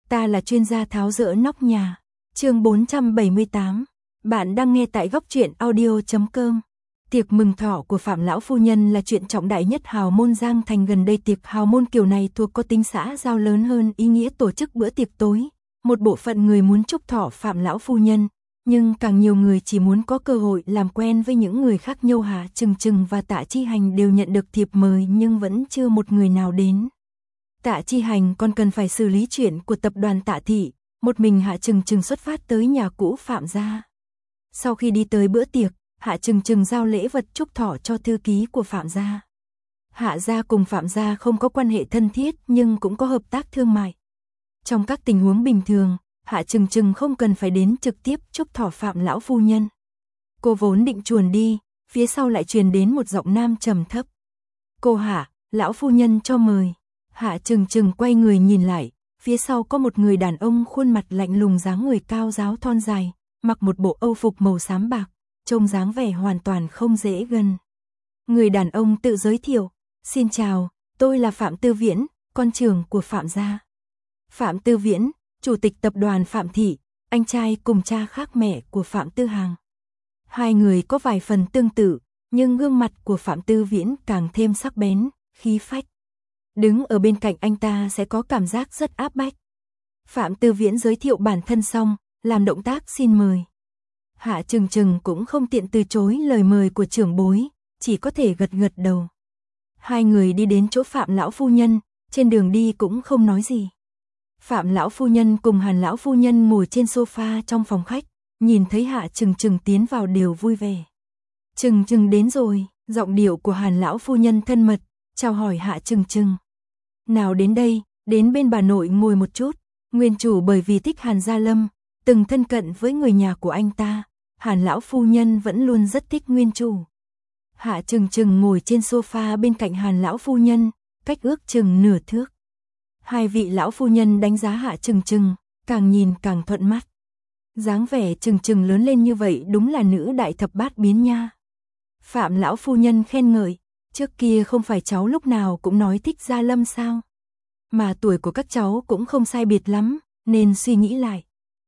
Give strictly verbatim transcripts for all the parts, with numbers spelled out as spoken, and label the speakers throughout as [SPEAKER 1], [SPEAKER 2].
[SPEAKER 1] Ta là chuyên gia tháo dỡ nóc nhà. Chương bốn trăm bảy mươi tám. Bạn đang nghe tại góc truyện audio chấm com. Tiệc mừng thọ của Phạm lão phu nhân là chuyện trọng đại nhất hào môn Giang Thành gần đây. Tiệc hào môn kiểu này thuộc có tính xã giao lớn hơn ý nghĩa tổ chức bữa tiệc tối. Một bộ phận người muốn chúc thọ Phạm lão phu nhân, nhưng càng nhiều người chỉ muốn có cơ hội làm quen với những người khác. Nhâu Hạ Trừng Trừng và Tạ Chi Hành đều nhận được thiệp mời nhưng vẫn chưa một người nào đến. Tạ Chi Hành còn cần phải xử lý chuyện của tập đoàn Tạ Thị, một mình Hạ Trừng Trừng xuất phát tới nhà cũ Phạm gia. Sau khi đi tới bữa tiệc, Hạ Trừng Trừng giao lễ vật chúc thọ cho thư ký của Phạm gia. Hạ gia cùng Phạm gia không có quan hệ thân thiết nhưng cũng có hợp tác thương mại. Trong các tình huống bình thường, Hạ Trừng Trừng không cần phải đến trực tiếp chúc thọ Phạm lão phu nhân. Cô vốn định chuồn đi, phía sau lại truyền đến một giọng nam trầm thấp. Cô Hạ, lão phu nhân cho mời. Hạ Trừng Trừng quay người nhìn lại, phía sau có một người đàn ông khuôn mặt lạnh lùng, dáng người cao ráo thon dài, mặc một bộ âu phục màu xám bạc, trông dáng vẻ hoàn toàn không dễ gần. Người đàn ông tự giới thiệu, xin chào, tôi là Phạm Tư Viễn, con trưởng của Phạm gia. Phạm Tư Viễn, chủ tịch tập đoàn Phạm Thị, anh trai cùng cha khác mẹ của Phạm Tư Hàng. Hai người có vài phần tương tự, nhưng gương mặt của Phạm Tư Viễn càng thêm sắc bén, khí phách. Đứng ở bên cạnh anh ta sẽ có cảm giác rất áp bách. Phạm Tư Viễn giới thiệu bản thân xong, làm động tác xin mời. Hạ Trừng Trừng cũng không tiện từ chối lời mời của trưởng bối, chỉ có thể gật gật đầu. Hai người đi đến chỗ Phạm lão phu nhân, trên đường đi cũng không nói gì. Phạm lão phu nhân cùng Hàn lão phu nhân ngồi trên sofa trong phòng khách, nhìn thấy Hạ Trừng Trừng tiến vào đều vui vẻ. Trừng Trừng đến rồi, giọng điệu của Hàn lão phu nhân thân mật, chào hỏi Hạ Trừng Trừng. Nào đến đây, đến bên bà nội ngồi một chút. Nguyên chủ bởi vì thích Hàn Gia Lâm, từng thân cận với người nhà của anh ta, Hàn lão phu nhân vẫn luôn rất thích nguyên chủ. Hạ Trừng Trừng ngồi trên sofa bên cạnh Hàn lão phu nhân, cách ước chừng nửa thước. Hai vị lão phu nhân đánh giá Hạ Trừng Trừng, càng nhìn càng thuận mắt. Dáng vẻ Trừng Trừng lớn lên như vậy đúng là nữ đại thập bát biến nha. Phạm lão phu nhân khen ngợi, trước kia không phải cháu lúc nào cũng nói thích Gia Lâm sao? Mà tuổi của các cháu cũng không sai biệt lắm, nên suy nghĩ lại.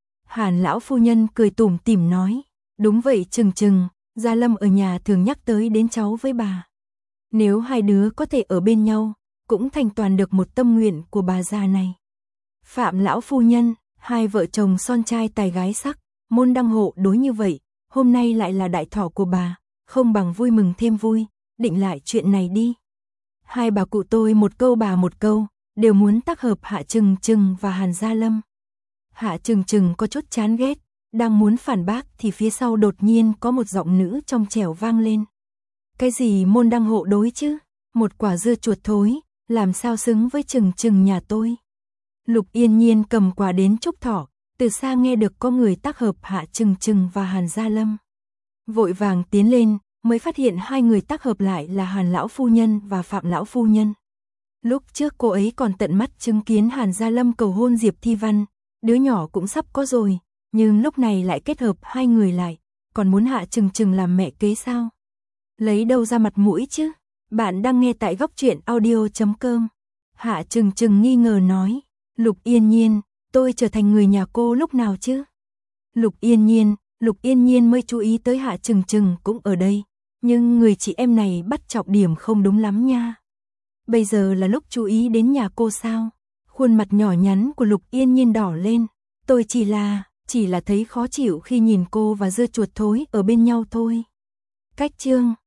[SPEAKER 1] Hàn lão phu nhân cười tủm tỉm nói, đúng vậy Trừng Trừng, Gia Lâm ở nhà thường nhắc tới đến cháu với bà. Nếu hai đứa có thể ở bên nhau, cũng thành toàn được một tâm nguyện của bà già này. Phạm lão phu nhân, hai vợ chồng son trai tài gái sắc, môn đăng hộ đối như vậy, hôm nay lại là đại thọ của bà, không bằng vui mừng thêm vui, định lại chuyện này đi. Hai bà cụ tôi một câu bà một câu, đều muốn tác hợp Hạ Trừng Trừng và Hàn Gia Lâm. Hạ Trừng Trừng có chút chán ghét, đang muốn phản bác thì phía sau đột nhiên có một giọng nữ trong trẻo vang lên. Cái gì môn đăng hộ đối chứ? Một quả dưa chuột thối, làm sao xứng với Trừng Trừng nhà tôi? Lục Yên Nhiên cầm quả đến chúc thọ, từ xa nghe được có người tác hợp Hạ Trừng Trừng và Hàn Gia Lâm. Vội vàng tiến lên, mới phát hiện hai người tác hợp lại là Hàn lão phu nhân và Phạm lão phu nhân. Lúc trước cô ấy còn tận mắt chứng kiến Hàn Gia Lâm cầu hôn Diệp Thi Văn, đứa nhỏ cũng sắp có rồi, nhưng lúc này lại kết hợp hai người lại, còn muốn Hạ Trừng Trừng làm mẹ kế sao? Lấy đâu ra mặt mũi chứ? Bạn đang nghe tại góc truyện audio chấm com. Hạ Trừng Trừng nghi ngờ nói, Lục Yên Nhiên, tôi trở thành người nhà cô lúc nào chứ? Lục Yên Nhiên, Lục Yên Nhiên mới chú ý tới Hạ Trừng Trừng cũng ở đây, nhưng người chị em này bắt trọng điểm không đúng lắm nha. Bây giờ là lúc chú ý đến nhà cô sao? Khuôn mặt nhỏ nhắn của Lục Yên Nhiên đỏ lên, tôi chỉ là, chỉ là thấy khó chịu khi nhìn cô và dưa chuột thối ở bên nhau thôi. Cách chương